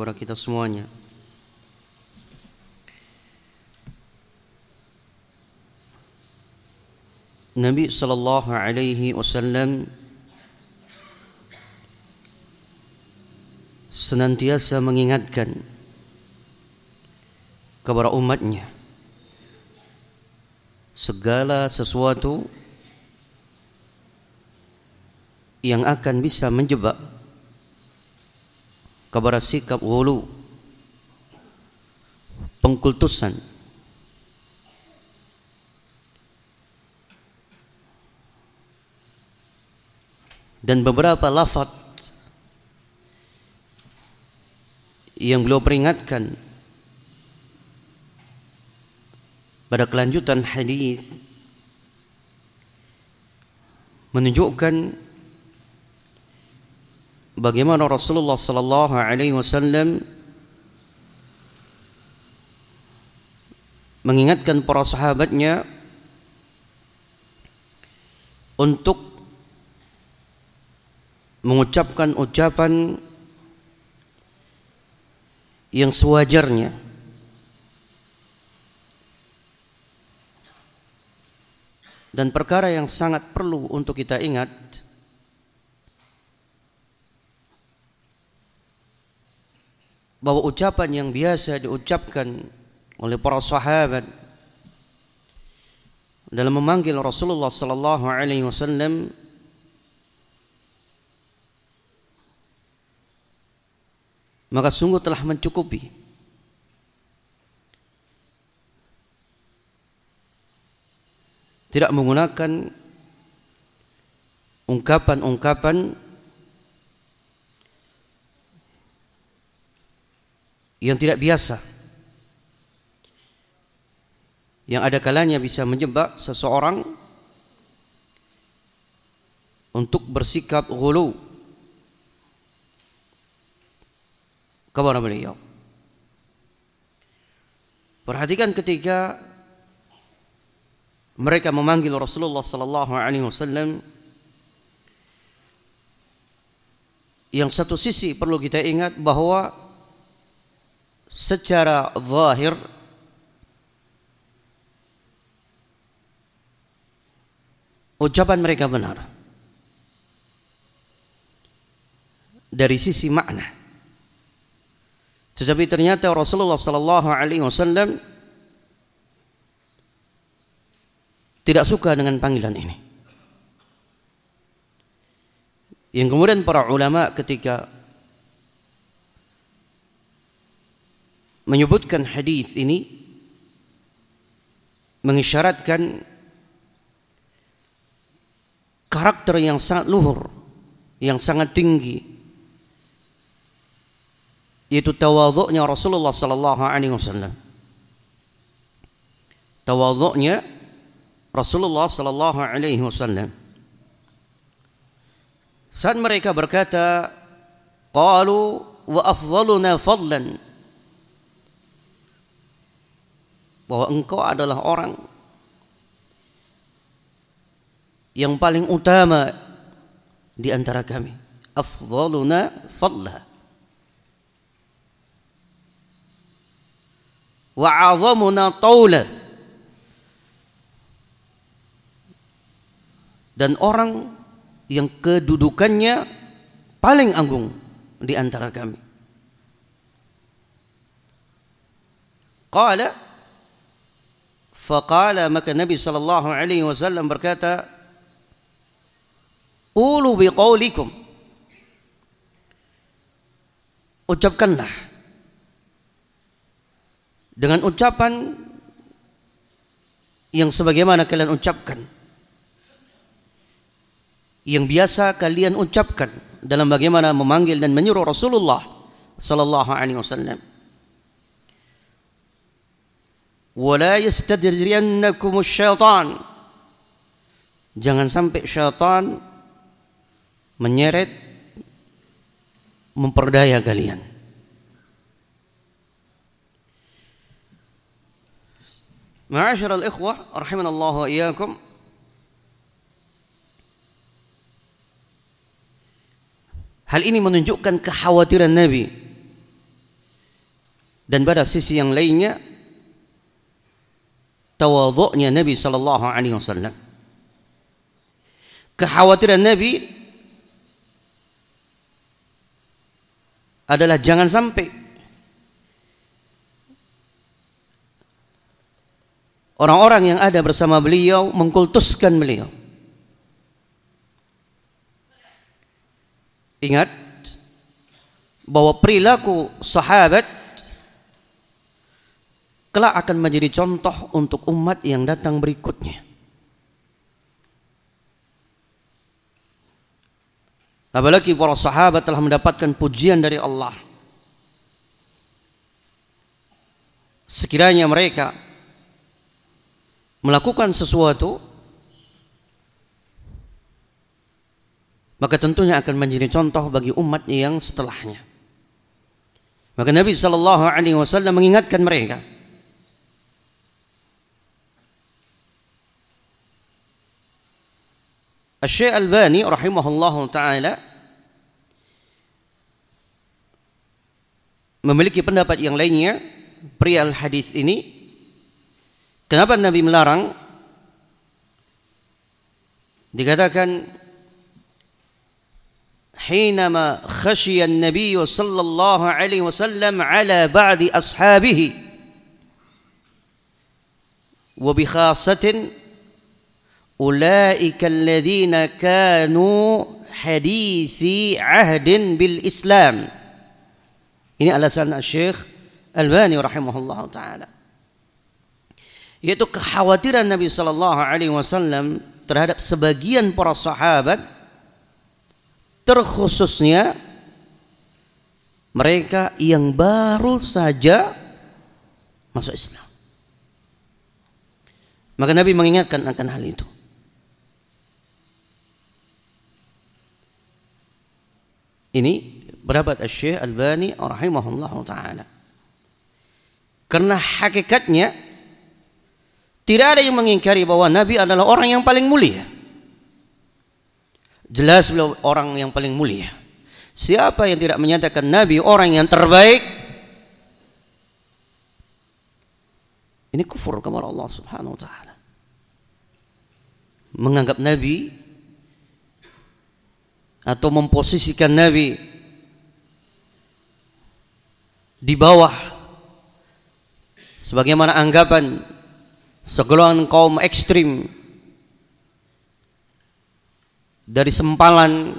kepada kita semuanya. Nabi sallallahu alaihi wasallam senantiasa mengingatkan kepada umatnya segala sesuatu yang akan bisa menjebak kepada sikap ghulu, pengkultusan, dan beberapa lafaz yang beliau peringatkan pada kelanjutan hadis menunjukkan bagaimana Rasulullah sallallahu alaihi wasallam mengingatkan para sahabatnya untuk mengucapkan ucapan yang sewajarnya dan perkara yang sangat perlu untuk kita ingat bahwa ucapan yang biasa diucapkan oleh para sahabat dalam memanggil Rasulullah sallallahu alaihi wasallam maka sungguh telah mencukupi tidak menggunakan ungkapan-ungkapan yang tidak biasa, yang ada kalanya bisa menjebak seseorang untuk bersikap ghulu kepada beliau. Perhatikan ketika mereka memanggil Rasulullah sallallahu alaihi wasallam, yang satu sisi perlu kita ingat bahwa secara zahir ucapan mereka benar dari sisi makna, tetapi ternyata Rasulullah sallallahu alaihi wasallam tidak suka dengan panggilan ini. Yang kemudian para ulama ketika menyebutkan hadis ini mengisyaratkan karakter yang sangat luhur, yang sangat tinggi, yaitu tawadhu'nya Rasulullah sallallahu alaihi wasallam. Tawadhu'nya Rasulullah sallallahu alaihi wasallam. Saat mereka berkata, qalu wa afdhaluna fadlan, bahwa engkau adalah orang yang paling utama di antara kami. Afdhaluna fadla wa 'azamuna taula, dan orang yang kedudukannya paling agung di antara kami. Qala, faqala, maka Nabi sallallahu alaihi wasallam berkata, qulu biqaulikum, ucapkanlah dengan ucapan yang sebagaimana kalian ucapkan, yang biasa kalian ucapkan dalam bagaimana memanggil dan menyuruh Rasulullah sallallahu alaihi wasallam. Wala yastadriyannakum syaitan, jangan sampai syaitan menyeret, memperdaya kalian. Ma'asyiral ikhwah rahimanallahu wa iyyakum, hal ini menunjukkan kekhawatiran Nabi Dan pada sisi yang lainnya, tawadhu'nya Nabi sallallahu alaihi wasallam. Kekhawatiran Nabi adalah jangan sampai orang-orang yang ada bersama beliau mengkultuskan beliau. Ingat bahwa perilaku sahabat kelak akan menjadi contoh untuk umat yang datang berikutnya. Apalagi para sahabat telah mendapatkan pujian dari Allah. Sekiranya mereka melakukan sesuatu, maka tentunya akan menjadi contoh bagi umat yang setelahnya. Maka Nabi sallallahu alaihi wasallam mengingatkan mereka. Asy-Syaikh Albani rahimahullahu taala memiliki pendapat yang lainnya perihal hadis ini. Kenapa Nabi melarang? Dikatakan حينما خشي النبي صلى الله عليه وسلم على بعض أصحابه وبخاصة أولئك الذين كانوا حديثي عهد بالإسلام. Ini alasan Syekh Albani rahimahullah ta'ala, yaitu kekhawatiran Nabi sallallahu alaihi wasallam terhadap sebagian para sahabat, terkhususnya mereka yang baru saja masuk Islam. Maka Nabi mengingatkan akan hal itu. Ini pendapat Syekh Albani rahimahullah ta'ala. Karena hakikatnya tidak ada yang mengingkari bahwa Nabi adalah orang yang paling mulia. Jelas beliau orang yang paling mulia. Siapa yang tidak menyatakan Nabi orang yang terbaik, ini kufur kepada Allah Subhanahu wa taala. Menganggap Nabi atau memposisikan Nabi di bawah sebagaimana anggapan segolongan kaum ekstrim dari sempalan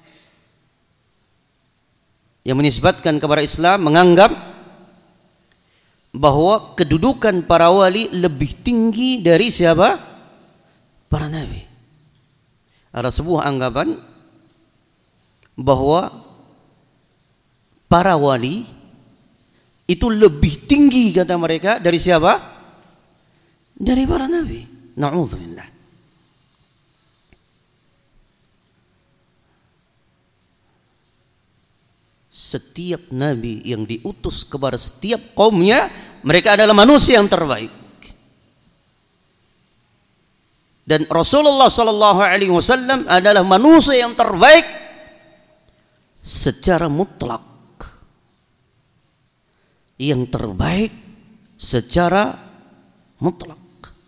yang menisbatkan kepada Islam, menganggap bahwa kedudukan para wali lebih tinggi dari siapa? Para nabi. Ada sebuah anggapan bahwa para wali itu lebih tinggi, kata mereka, dari siapa? Dari para nabi. Na'udzubillah. Setiap nabi yang diutus kepada setiap kaumnya, mereka adalah manusia yang terbaik. Dan Rasulullah sallallahu alaihi wasallam adalah manusia yang terbaik secara mutlak. Yang terbaik secara mutlak.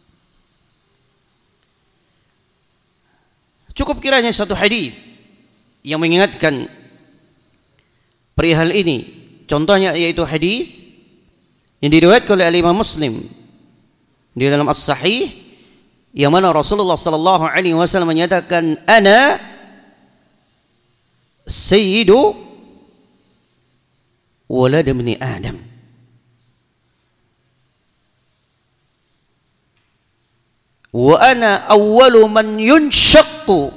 Cukup kiranya satu hadis yang mengingatkan perihal ini. Contohnya yaitu hadis yang diriwayatkan oleh Imam Muslim di dalam As-Sahih, yang mana Rasulullah sallallahu alaihi wasallam menyatakan, ana sayyidu walad ibni Adam. Wa ana awwalu man yunshaqqu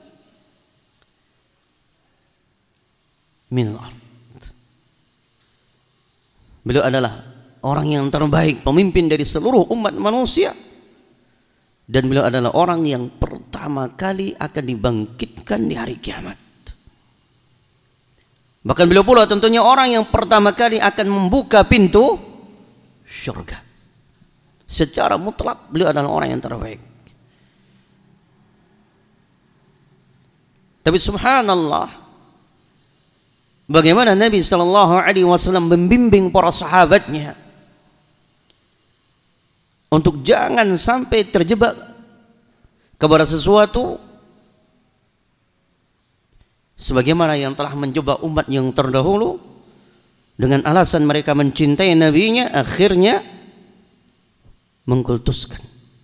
min al-ard. Beliau adalah orang yang terbaik, pemimpin dari seluruh umat manusia, dan beliau adalah orang yang pertama kali akan dibangkitkan di hari kiamat. Bahkan beliau pula tentunya orang yang pertama kali akan membuka pintu syurga. Secara mutlak beliau adalah orang yang terbaik. Tapi subhanallah, bagaimana Nabi sallallahu alaihi wasallam membimbing para sahabatnya untuk jangan sampai terjebak kepada sesuatu sebagaimana yang telah menjebak umat yang terdahulu dengan alasan mereka mencintai nabinya, akhirnya mengkultuskan,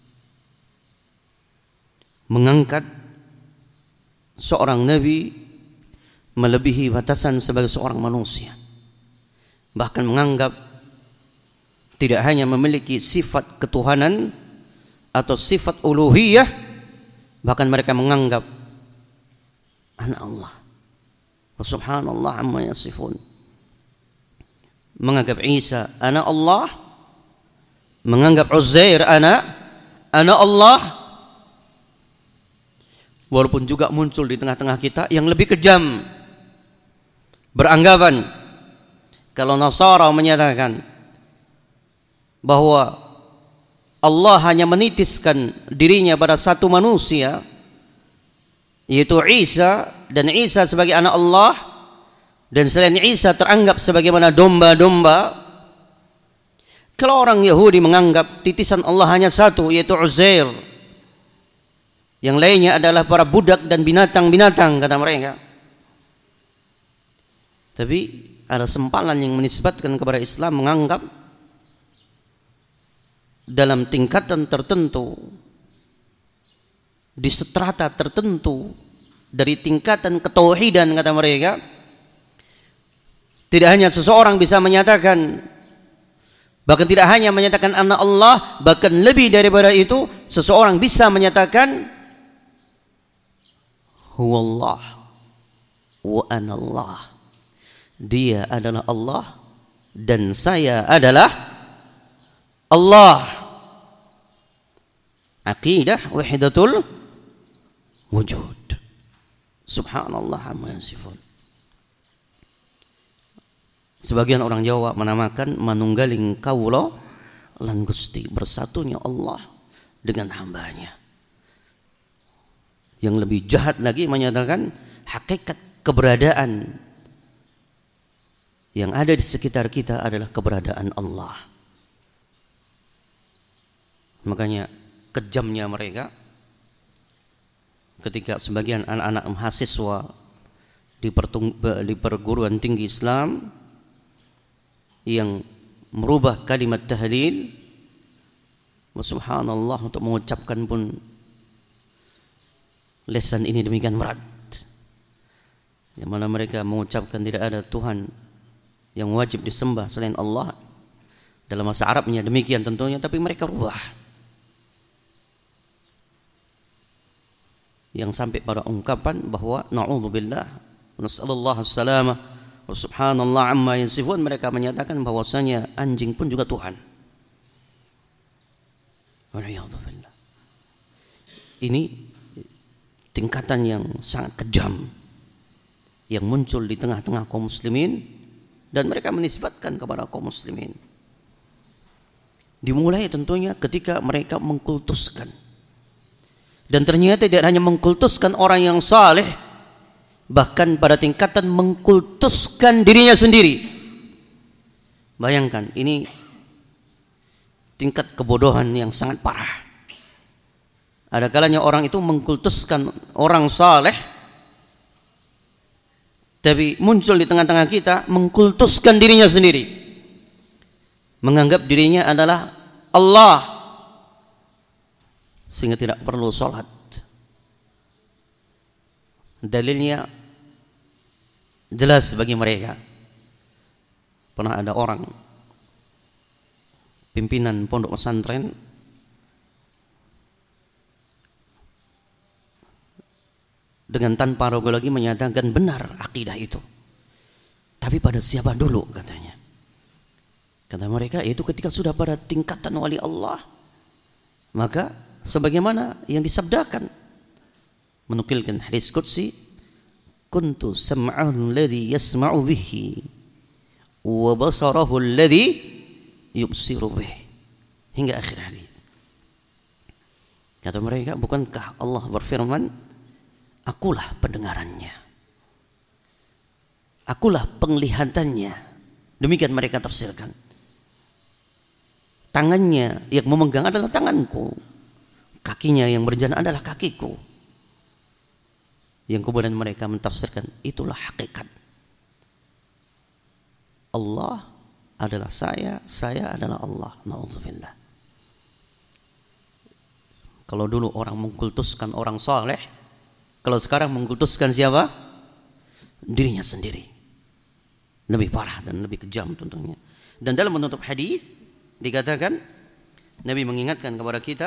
mengangkat seorang nabi melebihi batasan sebagai seorang manusia, bahkan menganggap tidak hanya memiliki sifat ketuhanan atau sifat uluhiyah, bahkan mereka menganggap anak Allah. Subhanallah amma yasifun. Menganggap Isa anak Allah, menganggap Uzair anak Allah. Walaupun juga muncul di tengah-tengah kita yang lebih kejam, beranggapan kalau Nasara menyatakan bahwa Allah hanya menitiskan dirinya pada satu manusia, yaitu Isa, dan Isa sebagai anak Allah, dan selain Isa teranggap sebagaimana domba-domba. Kalau orang Yahudi menganggap titisan Allah hanya satu, yaitu Uzair, yang lainnya adalah para budak dan binatang-binatang, kata mereka. Tapi ada sempalan yang menisbatkan kepada Islam menganggap dalam tingkatan tertentu, di strata tertentu dari tingkatan ketauhidan, kata mereka, tidak hanya seseorang bisa menyatakan, bahkan tidak hanya menyatakan anak Allah, bahkan lebih daripada itu, seseorang bisa menyatakan huwallah wa anallah, dia adalah Allah dan saya adalah Allah. Aqidah wahidatul wujud. Subhanallah amma yasifun. Sebagian orang Jawa menamakan manunggaling kawula lan Gusti, bersatunya Allah dengan hambanya. Yang lebih jahat lagi menyatakan hakikat keberadaan yang ada di sekitar kita adalah keberadaan Allah. Makanya kejamnya mereka ketika sebagian anak-anak mahasiswa di perguruan tinggi Islam yang merubah kalimat tahlil, subhanallah, untuk mengucapkan pun lesan ini demikian berat, yang mana mereka mengucapkan tidak ada Tuhan yang wajib disembah selain Allah. Dalam bahasa Arabnya demikian tentunya, tapi mereka rubah yang sampai pada ungkapan bahwa na'udzubillah nasallallahu salamah wa subhanallah amma yasifun. Mereka menyatakan bahwasanya anjing pun juga Tuhan. Waliyadzubillah. Ini tingkatan yang sangat kejam yang muncul di tengah-tengah kaum muslimin, dan mereka menisbatkan kepada kaum muslimin. Dimulai tentunya ketika mereka mengkultuskan, dan ternyata tidak hanya mengkultuskan orang yang saleh, bahkan pada tingkatan mengkultuskan dirinya sendiri. Bayangkan, ini tingkat kebodohan yang sangat parah. Ada kalanya orang itu mengkultuskan orang saleh, tapi muncul di tengah-tengah kita mengkultuskan dirinya sendiri, menganggap dirinya adalah Allah, sehingga tidak perlu sholat. Dalilnya jelas bagi mereka. Pernah ada orang pimpinan pondok pesantren dengan tanpa ragu lagi menyatakan benar akidah itu. Tapi pada siapa dulu, katanya? Kata mereka, itu ketika sudah pada tingkatan wali Allah, maka sebagaimana yang disabdakan, menukilkan hadis qudsi, kuntu sam'ahu alladhi yasma'u bihi wa basarahu alladhi yubsiru bihi, hingga akhir hadis. Kata mereka, bukankah Allah berfirman, akulah pendengarannya, Akulah penglihatannya. Demikian mereka tafsirkan. Tangannya yang memegang adalah tanganku. Kakinya yang berjalan adalah kakiku. Yang kemudian mereka mentafsirkan, itulah hakikat. Allah adalah saya adalah Allah. Na'udzubillah. Kalau dulu orang mengkultuskan orang saleh, kalau sekarang mengkultuskan siapa? Dirinya sendiri. Lebih parah dan lebih kejam tentunya. Dan dalam menutup hadis dikatakan, Nabi mengingatkan kepada kita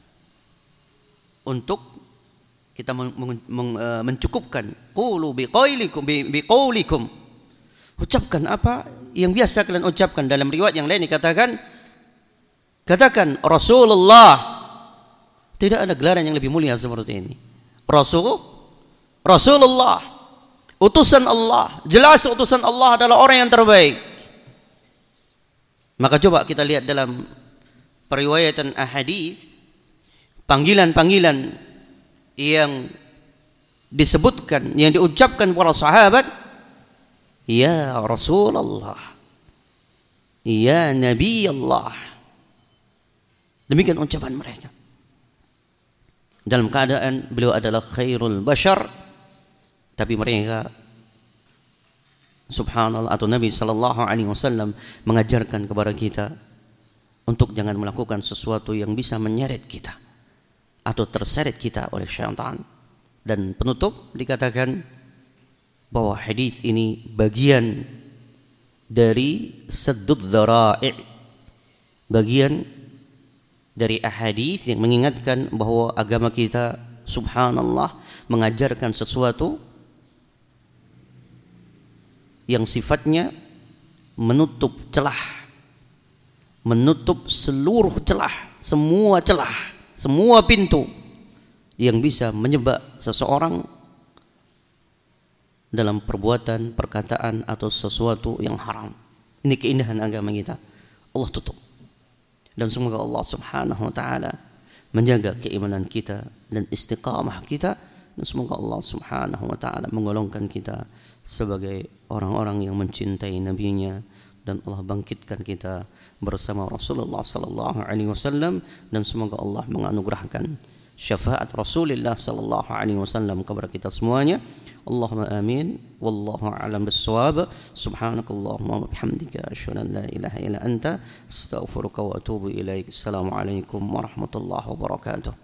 untuk kita mencukupkan qulu biqaulikum. Ucapkan apa yang biasa kalian ucapkan. Dalam riwayat yang lain dikatakan, katakan Rasulullah. Tidak ada gelaran yang lebih mulia seperti ini. Rasulullah, utusan Allah. Jelas utusan Allah adalah orang yang terbaik. Maka coba kita lihat dalam periwayatan ahadits, panggilan-panggilan yang disebutkan, yang diucapkan para sahabat, ya Rasulullah, ya Nabi Allah. Demikian ucapan mereka. Dalam keadaan beliau adalah khairul bashar, tapi mereka, subhanallah, atau Nabi sallallahu alaihi wasallam mengajarkan kepada kita untuk jangan melakukan sesuatu yang bisa menyeret kita atau terseret kita oleh syaitan. Dan penutup dikatakan bahwa hadis ini bagian dari saddud dzara'i', bagian dari ahadits yang mengingatkan bahwa agama kita, subhanallah, mengajarkan sesuatu yang sifatnya menutup celah, menutup seluruh celah, semua pintu yang bisa menyebab seseorang dalam perbuatan, perkataan atau sesuatu yang haram. Ini keindahan agama kita. Allah tutup. Dan semoga Allah subhanahu wa ta'ala menjaga keimanan kita dan istiqamah kita. Dan semoga Allah subhanahu wa ta'ala menggolongkan kita sebagai orang-orang yang mencintai Nabi-Nya. Dan Allah bangkitkan kita bersama Rasulullah sallallahu alaihi wasallam. Dan semoga Allah menganugerahkan syafaat Rasulullah sallallahu alaihi wasallam kepada kita semuanya. Allahumma amin. Wallahu a'lam bissawab. Subhanakallahumma wa bihamdika asyhadu an la ilaha illa anta astaghfiruka wa atubu ilaik. Assalamualaikum warahmatullahi wabarakatuh.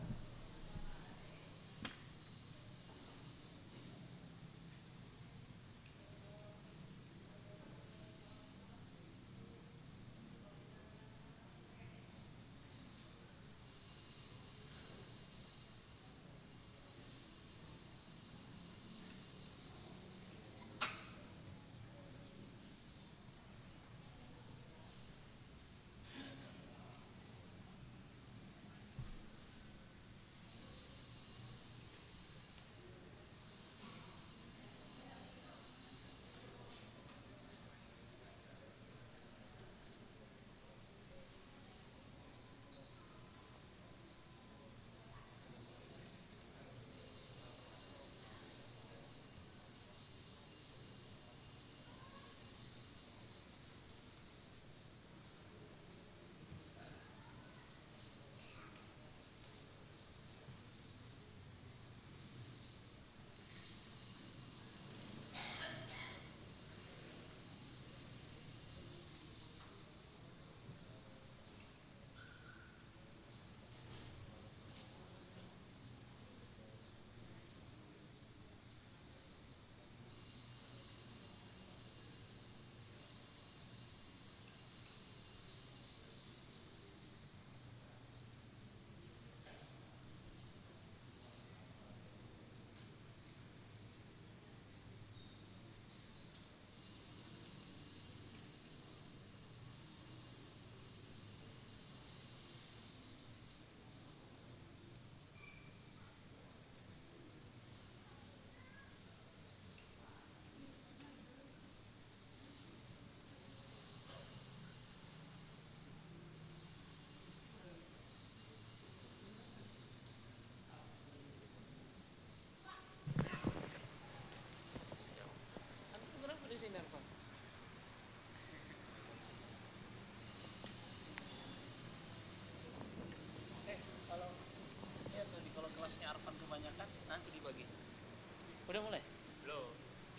kelasnya Arfan kebanyakan nanti dibagi. Udah mulai? Belum.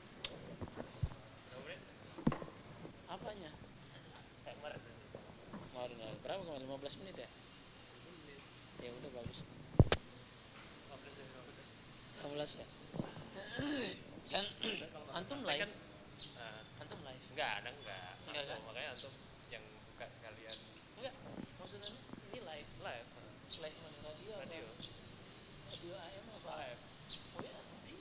Apanya? Kemarin berapa kemarin? 15 menit ya? Ya udah bagus. 15 ya? Kan antum live? Antum live? Enggak. Enggak. Makanya antum yang buka sekalian. Enggak. Maksudnya ini live mana? Radio. Radio AM apa? Live. Oh ya.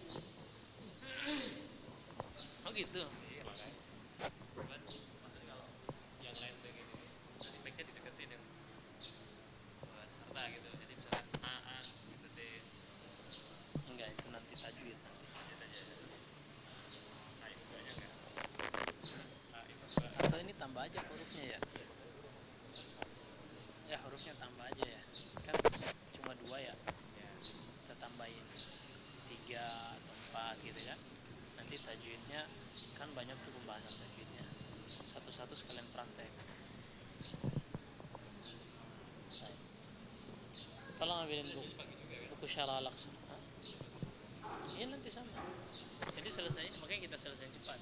Oh gitu. Iya makanya. Maksudnya kalau yang lain begini, nanti mic-nya dideketin yang serta gitu. Jadi misalnya A gitu deh. Enggak, itu nanti tajwid nanti. Atau ini tambah aja hurufnya ya? Ya hurufnya tambah aja ya. Kan cuma 2 ya. Kita tambahin 3 atau 4 gitu ya. Nanti tajwidnya kan banyak tuh pembahasan tajwidnya. Satu-satu sekalian praktek. Tolong ambilin buku syarah langsung. Iya nanti sama. Jadi selesai, makanya kita selesai cepat.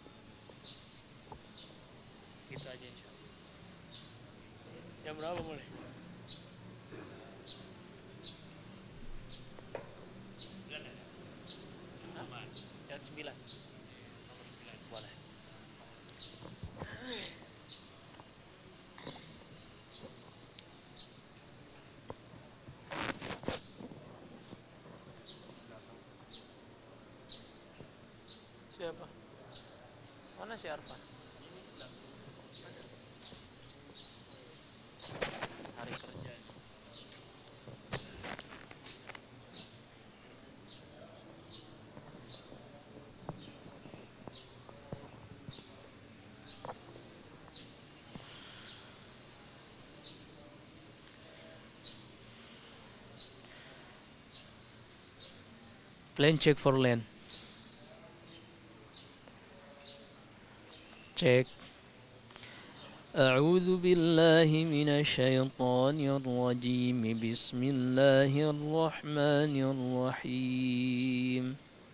Gitu aja insyaallah. Jam berapa mulai? 9 ya? Hah? Jam 9. Boleh. Siapa? Mana si Arfan? Hari kerja. Plan check for land. Check. أعوذ بالله من الشيطان الرجيم بسم الله الرحمن الرحيم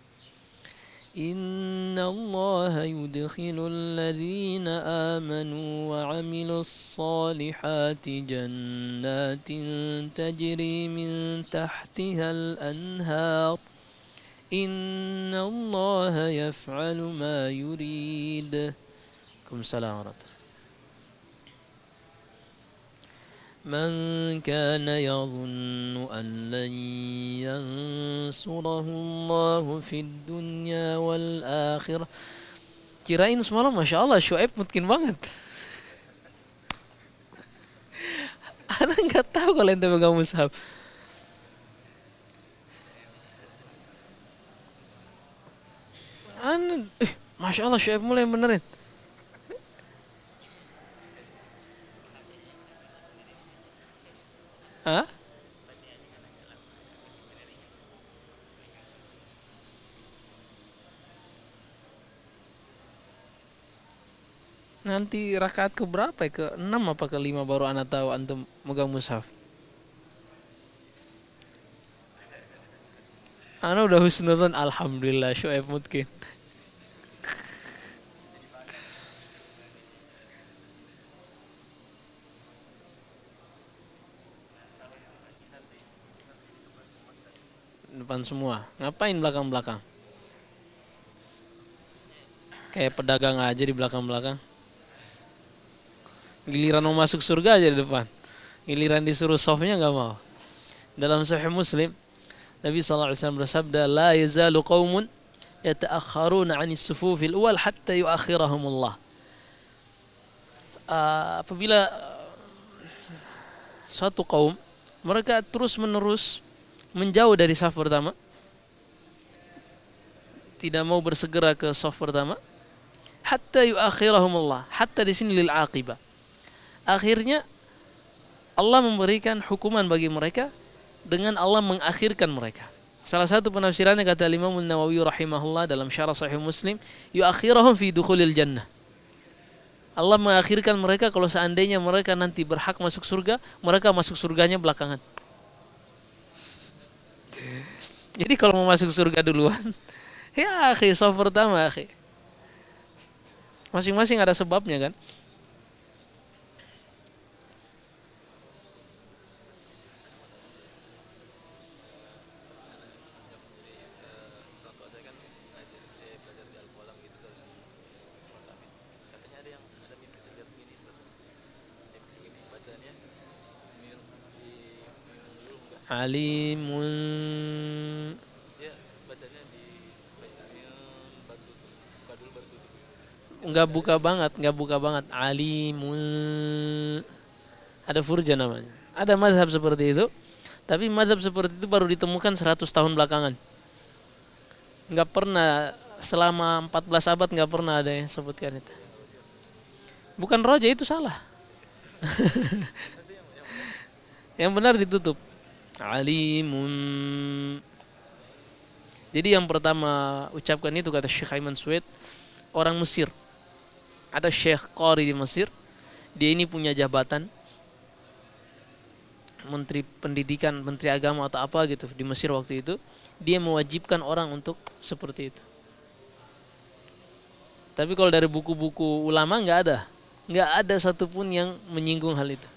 إن الله يدخل الذين آمنوا وعملوا الصالحات جنات تجري من تحتها الأنهار إن الله يفعل ما يريد. السلام ورحمة. من كان يظن أن لن ينصره الله في الدنيا والآخرة. Kirain semalam Masya Allah Syuaib mungkin banget. Ana nggak tahu kalau ente pegang mushaf. Ana, Masya Allah Syuaib mulai benerin. Hah? Nanti rakaat ke berapa ya? Ke 6 apa ke 5 baru ana tahu antum megang mushaf. Ana udah husnuzon alhamdulillah Syuaib mungkin. Depan semua. Ngapain belakang-belakang? Kayak pedagang aja di belakang-belakang. Giliran mau masuk surga aja di depan. Giliran disuruh softnya gak mau. Dalam Sahih Muslim, Nabi SAW bersabda, La yazalu qawmun yata'akharuna 'anis sufufil awal hatta yuakhirahumullah. Apabila suatu kaum mereka terus-menerus menjauh dari saf pertama, tidak mau bersegera ke saf pertama, hatta yuakhirahumullah. Hatta di sini lil aqibah. Akhirnya Allah memberikan hukuman bagi mereka dengan Allah mengakhirkan mereka. Salah satu penafsirannya kata Imam Nawawi rahimahullah dalam syarah Sahih Muslim, yuakhirahum fi dukhulil jannah. Allah mengakhirkan mereka kalau seandainya mereka nanti berhak masuk surga, mereka masuk surganya belakangan. Jadi kalau mau masuk surga duluan, ya akhi, soft pertama akhi. Masing-masing ada sebabnya kan. Alimun, nggak buka banget. Alimun, ada furja namanya. Ada mazhab seperti itu, tapi mazhab seperti itu baru ditemukan 100 tahun belakangan. Nggak pernah selama 14 abad nggak pernah ada yang sebutkan itu. Bukan roja, itu salah. Yang benar ditutup. Alimun. Jadi yang pertama ucapkan itu kata Syekh Aiman Sued, orang Mesir. Ada Syekh Qari di Mesir. Dia ini punya jabatan menteri pendidikan, menteri agama atau apa gitu di Mesir waktu itu. Dia mewajibkan orang untuk seperti itu. Tapi kalau dari buku-buku ulama nggak ada satupun yang menyinggung hal itu.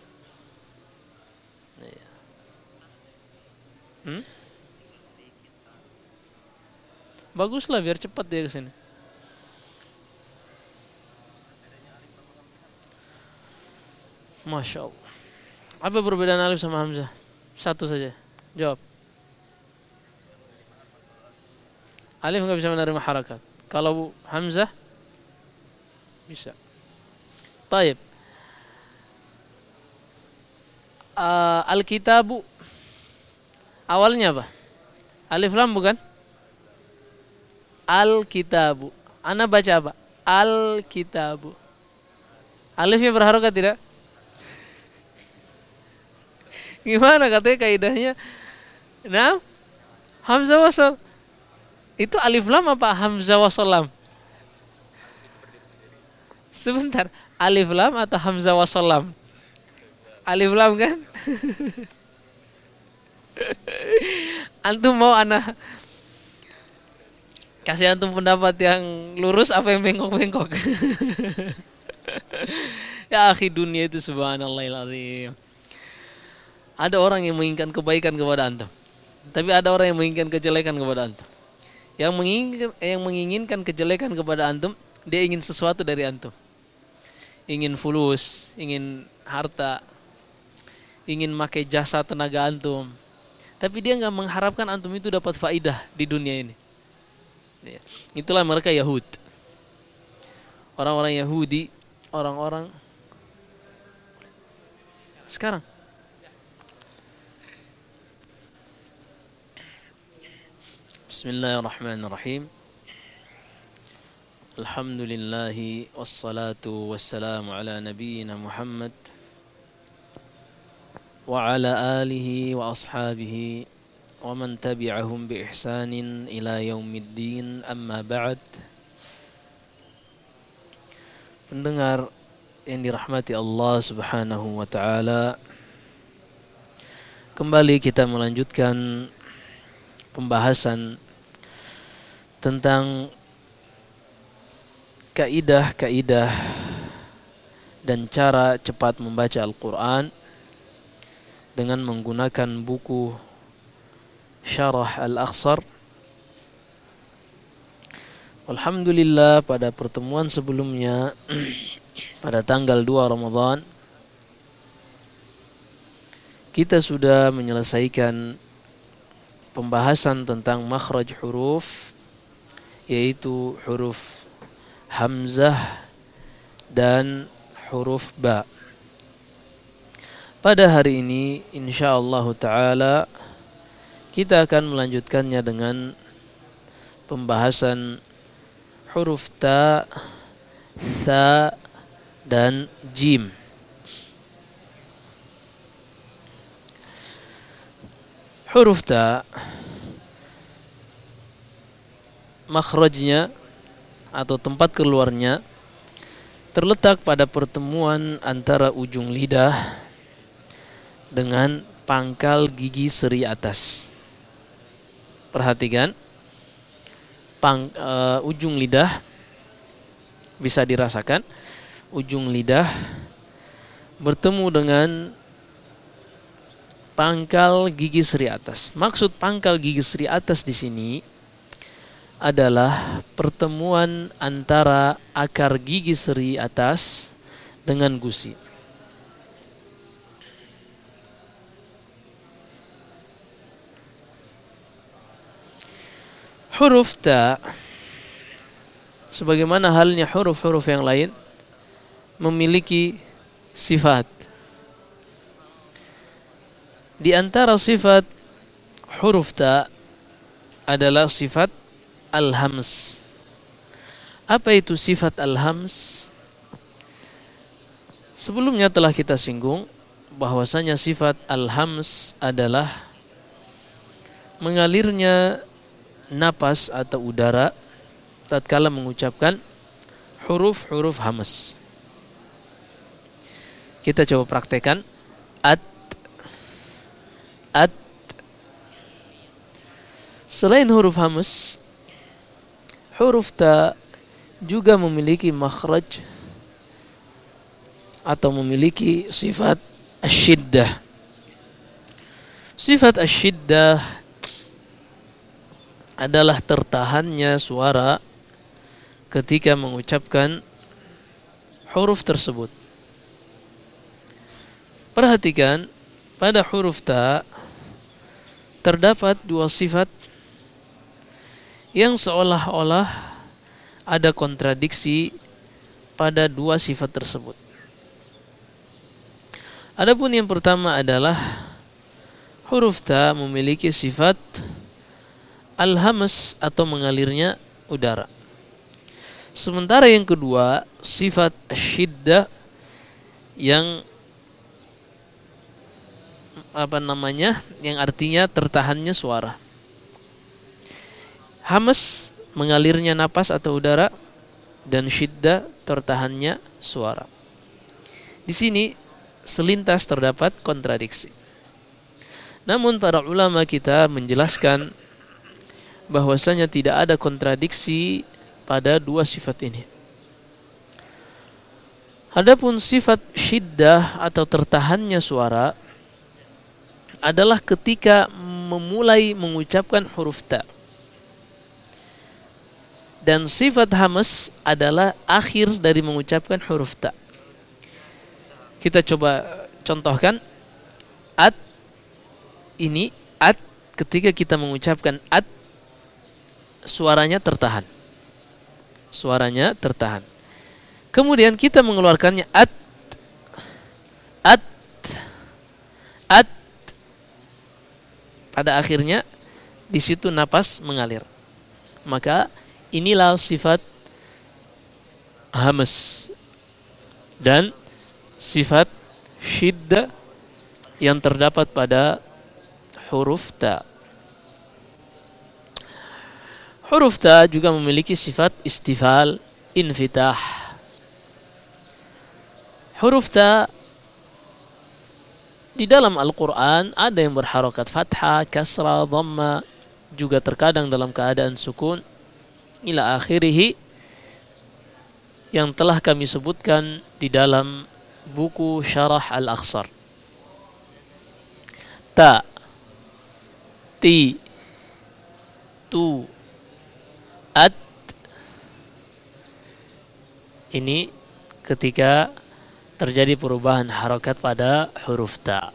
Baguslah biar cepat dia kesini. Masya Allah. Apa perbedaan alif sama hamzah? Satu saja. Jawab. Alif nggak bisa menerima harakat. Kalau hamzah bisa. Taib. Al-kitabu awalnya apa? Alif lam bukan? Al-kitabu. Ana baca apa? Al-kitabu. Alifnya berharokat tidak? Gimana katanya kaidahnya? Nah, hamzah wasal. Itu alif lam apa hamzah wasal lam? Sebentar, alif lam atau hamzah wasal lam? Alif lam kan? Antum mau ana kasih antum pendapat yang lurus apa yang bengkok-bengkok? Ya akhi, dunia itu subhanallahil azim. Ada orang yang menginginkan kebaikan kepada antum, tapi ada orang yang menginginkan kejelekan kepada antum. Yang menginginkan kejelekan kepada antum, dia ingin sesuatu dari antum. Ingin fulus, ingin harta, ingin pakai jasa tenaga antum. Tapi dia nggak mengharapkan antum itu dapat faidah di dunia ini. Ya. Itulah mereka Yahud. Orang-orang Yahudi, orang-orang sekarang. Bismillahirrahmanirrahim. Alhamdulillahi wassalatu wassalamu ala nabiyyina Muhammad wa ala alihi wa ashabihi wa man tabi'ahum bi ihsanin ila yaumiddin, amma ba'd. Pendengar yang dirahmati Allah Subhanahu wa taala, kembali kita melanjutkan pembahasan tentang kaidah-kaidah dan cara cepat membaca Al-Quran dengan menggunakan buku Syarah Al-Akhsar. Alhamdulillah, pada pertemuan sebelumnya pada tanggal 2 Ramadan kita sudah menyelesaikan pembahasan tentang makhraj huruf, yaitu huruf hamzah dan huruf ba. Pada hari ini insyaallah taala kita akan melanjutkannya dengan pembahasan huruf ta, sa dan jim. Huruf ta, makhrajnya atau tempat keluarnya terletak pada pertemuan antara ujung lidah dengan pangkal gigi seri atas. Perhatikan, ujung lidah bisa dirasakan, ujung lidah bertemu dengan pangkal gigi seri atas. Maksud pangkal gigi seri atas di sini adalah pertemuan antara akar gigi seri atas dengan gusi. Huruf ta, sebagaimana halnya huruf-huruf yang lain, memiliki sifat. Di antara sifat huruf ta adalah sifat al-hams. Apa itu sifat al-hams? Sebelumnya telah kita singgung bahwasanya sifat al-hams adalah mengalirnya napas atau udara tatkala mengucapkan huruf-huruf hams. Kita coba praktekkan. At. Selain huruf hams, huruf ta juga memiliki makhraj atau memiliki sifat asyiddah. Sifat asyiddah adalah tertahannya suara ketika mengucapkan huruf tersebut. Perhatikan, pada huruf ta terdapat dua sifat yang seolah-olah ada kontradiksi pada dua sifat tersebut. Adapun yang pertama adalah huruf ta memiliki sifat al-hams atau mengalirnya udara. Sementara yang kedua, sifat asyiddah yang yang artinya tertahannya suara. Hams mengalirnya napas atau udara, dan syiddah tertahannya suara. Di sini selintas terdapat kontradiksi. Namun para ulama kita menjelaskan bahwasanya tidak ada kontradiksi pada dua sifat ini. Adapun sifat syiddah atau tertahannya suara adalah ketika memulai mengucapkan huruf ta. Dan sifat hams adalah akhir dari mengucapkan huruf ta. Kita coba contohkan. At, ini at, ketika kita mengucapkan at, suaranya tertahan. Suaranya tertahan. Kemudian kita mengeluarkannya at. Pada akhirnya di situ napas mengalir. Maka inilah sifat hams dan sifat syiddah yang terdapat pada huruf ta. Huruf ta juga memiliki sifat istifal, infitah. Huruf ta di dalam Al-Quran ada yang berharokat fathah, kasrah, dhamma, juga terkadang dalam keadaan sukun, ila akhirih, yang telah kami sebutkan di dalam buku Syarah Al-Akhsar. Ta, ti, tu, at. Ini ketika terjadi perubahan harokat pada huruf ta.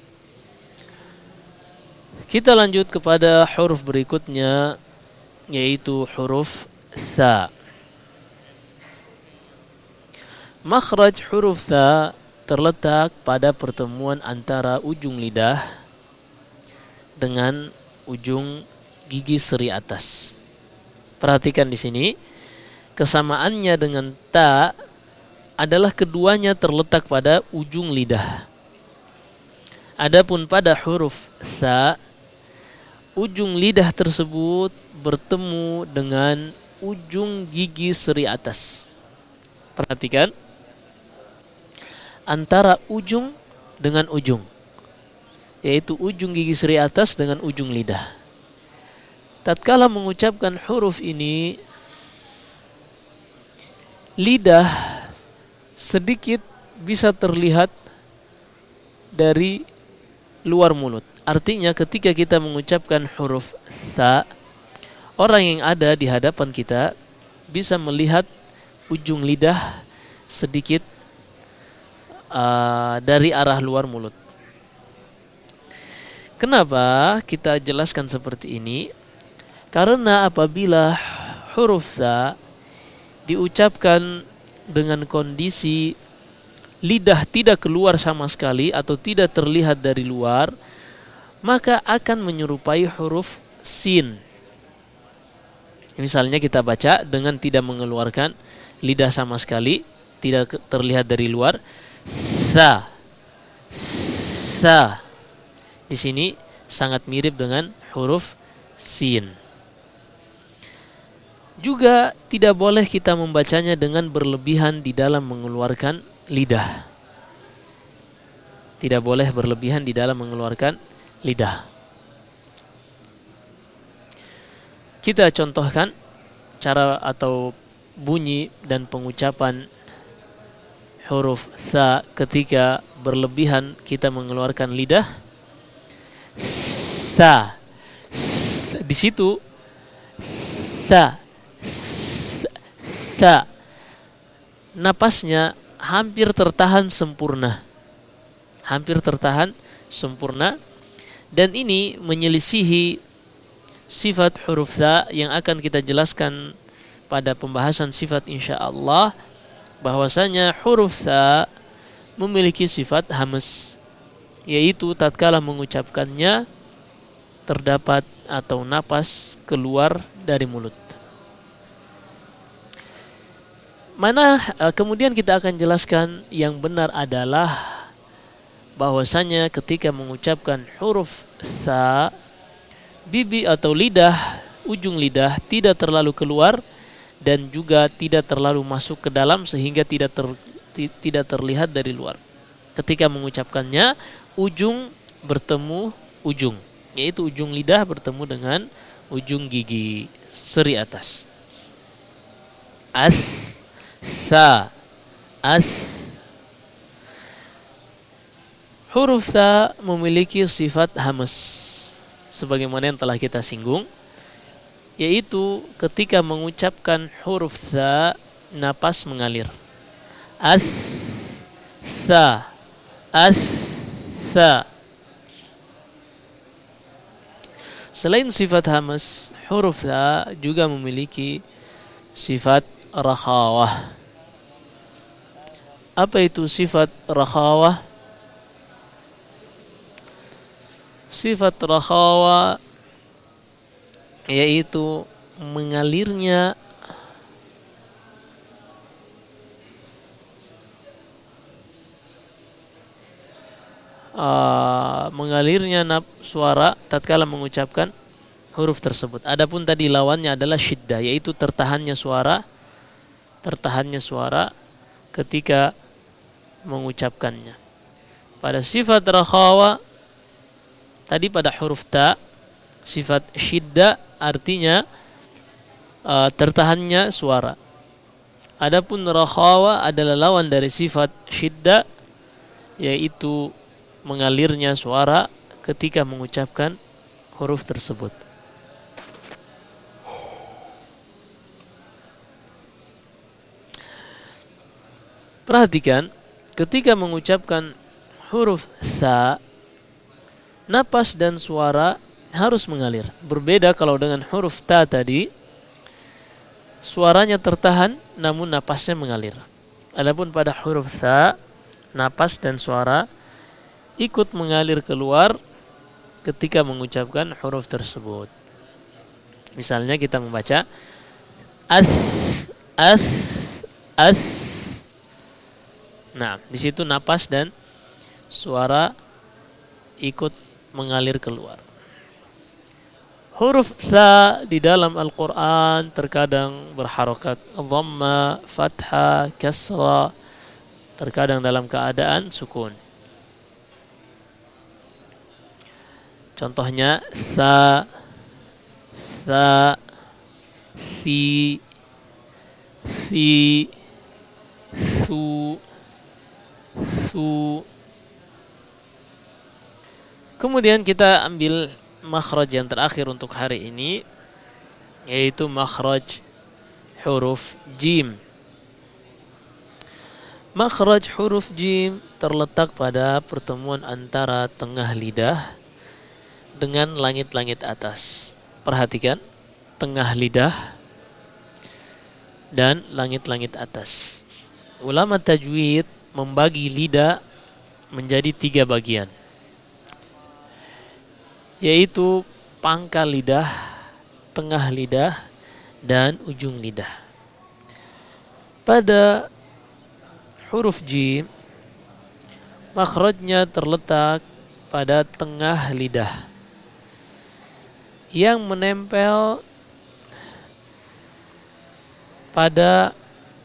Kita lanjut kepada huruf berikutnya, yaitu huruf tha. Makhraj huruf tha terletak pada pertemuan antara ujung lidah dengan ujung gigi seri atas. Perhatikan di sini, kesamaannya dengan ta adalah keduanya terletak pada ujung lidah. Adapun pada huruf tha, ujung lidah tersebut bertemu dengan ujung gigi seri atas. Perhatikan, antara ujung dengan ujung, yaitu ujung gigi seri atas dengan ujung lidah. tatkala mengucapkan huruf ini, lidah sedikit bisa terlihat dari luar mulut. Artinya ketika kita mengucapkan huruf sa, orang yang ada di hadapan kita bisa melihat ujung lidah sedikit dari arah luar mulut. Kenapa kita jelaskan seperti ini? Karena apabila huruf sa diucapkan dengan kondisi lidah tidak keluar sama sekali atau tidak terlihat dari luar, maka akan menyerupai huruf sin. Misalnya kita baca dengan tidak mengeluarkan lidah sama sekali, tidak terlihat dari luar, sa, sa. Di sini sangat mirip dengan huruf sin. Juga tidak boleh kita membacanya dengan berlebihan di dalam mengeluarkan lidah. Tidak boleh berlebihan di dalam mengeluarkan lidah. Kita contohkan cara atau bunyi dan pengucapan huruf sa ketika berlebihan kita mengeluarkan lidah. Sa. Di situ sa. Sa. Napasnya hampir tertahan sempurna. Hampir tertahan sempurna. Dan ini menyelisihi sifat huruf sa yang akan kita jelaskan pada pembahasan sifat insyaallah, bahwasanya huruf sa memiliki sifat hamas, yaitu tatkala mengucapkannya terdapat atau napas keluar dari mulut. Kemudian kita akan jelaskan yang benar adalah bahwasanya ketika mengucapkan huruf sa, bibi atau lidah, ujung lidah tidak terlalu keluar dan juga tidak terlalu masuk ke dalam sehingga tidak terlihat dari luar. Ketika mengucapkannya, ujung bertemu ujung, yaitu ujung lidah bertemu dengan ujung gigi seri atas. As, sa, as. Huruf sa memiliki sifat hamas sebagaimana yang telah kita singgung, yaitu ketika mengucapkan huruf sa, napas mengalir. As, sa, as, sa. Selain sifat hamas, huruf sa juga memiliki sifat rakhawah. Apa itu sifat rakhawah? Sifat rakhawah yaitu mengalirnya suara tatkala mengucapkan huruf tersebut. Adapun tadi lawannya adalah syiddah, yaitu tertahannya suara ketika mengucapkannya. Pada sifat rakhawa tadi pada huruf ta, sifat syiddah artinya tertahannya suara. Adapun rakhawa adalah lawan dari sifat syiddah, yaitu mengalirnya suara ketika mengucapkan huruf tersebut. Perhatikan, ketika mengucapkan huruf sa, napas dan suara harus mengalir. Berbeda kalau dengan huruf ta tadi, suaranya tertahan namun napasnya mengalir. Adapun pada huruf sa, napas dan suara ikut mengalir keluar ketika mengucapkan huruf tersebut. Misalnya kita membaca as, as, as. Nah, di situ napas dan suara ikut mengalir keluar. Huruf sa di dalam Al-Quran terkadang berharokat dhamma, fathah, kasra, terkadang dalam keadaan sukun. Contohnya sa, sa, si, su, su. Kemudian kita ambil makhraj yang terakhir untuk hari ini, yaitu makhraj huruf jim. Makhraj huruf jim terletak pada pertemuan antara tengah lidah dengan langit-langit atas. Perhatikan, tengah lidah dan langit-langit atas. Ulama tajwid membagi lidah menjadi 3 bagian, yaitu pangkal lidah, tengah lidah, dan ujung lidah. Pada huruf jim, makhrajnya terletak pada tengah lidah yang menempel pada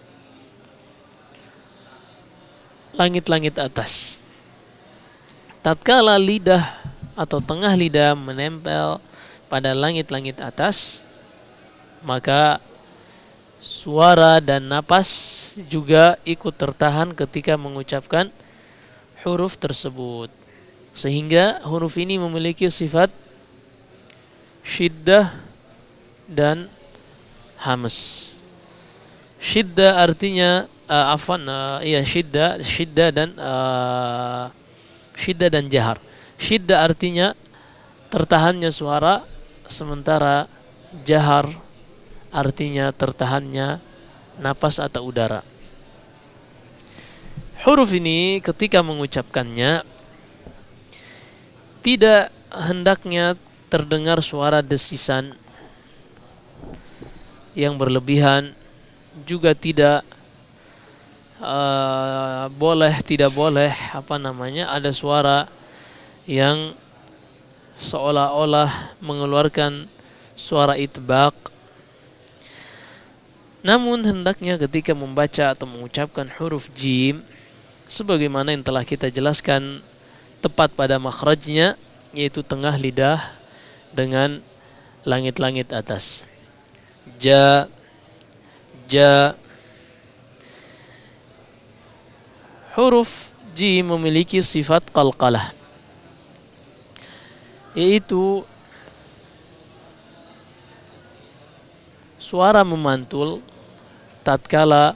langit-langit atas. Tatkala lidah atau tengah lidah menempel pada langit-langit atas, maka suara dan napas juga ikut tertahan ketika mengucapkan huruf tersebut, sehingga huruf ini memiliki sifat syiddah dan hams. Syiddah artinya syiddah dan jahar. Syiddah artinya tertahannya suara, sementara jahar artinya tertahannya napas atau udara. Huruf ini ketika mengucapkannya tidak hendaknya terdengar suara desisan yang berlebihan, juga tidak boleh ada suara yang seolah-olah mengeluarkan suara itbaq. Namun hendaknya ketika membaca atau mengucapkan huruf jim, sebagaimana yang telah kita jelaskan, tepat pada makhrajnya, yaitu tengah lidah dengan langit-langit atas. Ja, ja. Huruf jim memiliki sifat qalqalah, yaitu suara memantul tatkala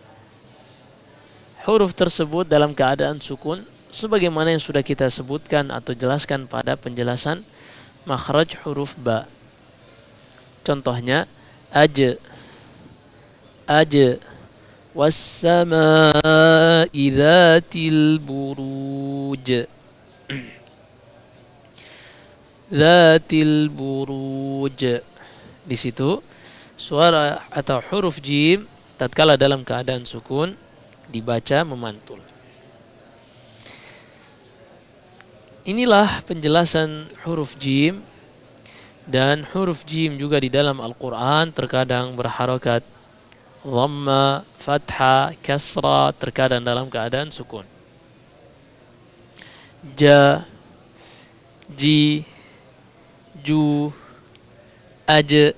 huruf tersebut dalam keadaan sukun, sebagaimana yang sudah kita sebutkan atau jelaskan pada penjelasan makhraj huruf ba. Contohnya aj, was-samaa'i dzatil buruj, dzatil buruj. Di situ suara atau huruf jim tatkala dalam keadaan sukun dibaca memantul. Inilah penjelasan huruf jim. Dan huruf jim juga di dalam Al-Quran terkadang berharokat dhamma, fathah, kasra, terkadang dalam keadaan sukun. Ja, ji, ju, aj.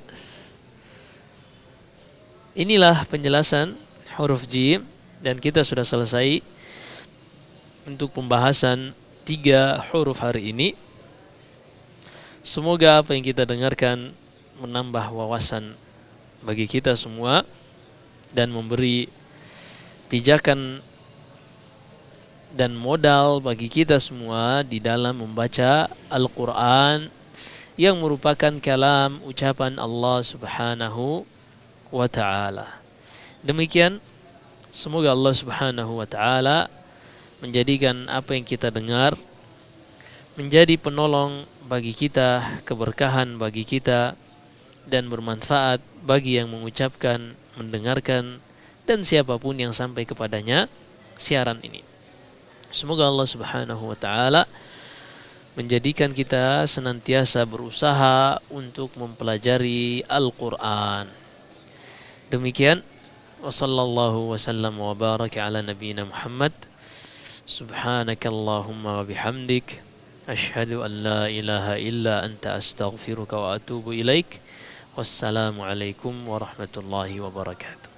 Inilah penjelasan huruf jim, dan kita sudah selesai untuk pembahasan 3 huruf hari ini. Semoga apa yang kita dengarkan menambah wawasan bagi kita semua dan memberi pijakan dan modal bagi kita semua di dalam membaca Al-Quran yang merupakan kalam ucapan Allah Subhanahu wa ta'ala. Demikian, semoga Allah Subhanahu wa ta'ala menjadikan apa yang kita dengar menjadi penolong bagi kita, keberkahan bagi kita, dan bermanfaat bagi yang mengucapkan, mendengarkan, dan siapapun yang sampai kepadanya siaran ini. Semoga Allah Subhanahu wa ta'ala menjadikan kita senantiasa berusaha untuk mempelajari Al-Quran. Demikian, wa sallallahu wa sallam wa baraka ala nabiyyina Muhammad. Subhanakallahumma wa bihamdik, asyhadu an la ilaha illa anta astaghfiruka wa atubu ilaik. Wassalamualaikum warahmatullahi wabarakatuh.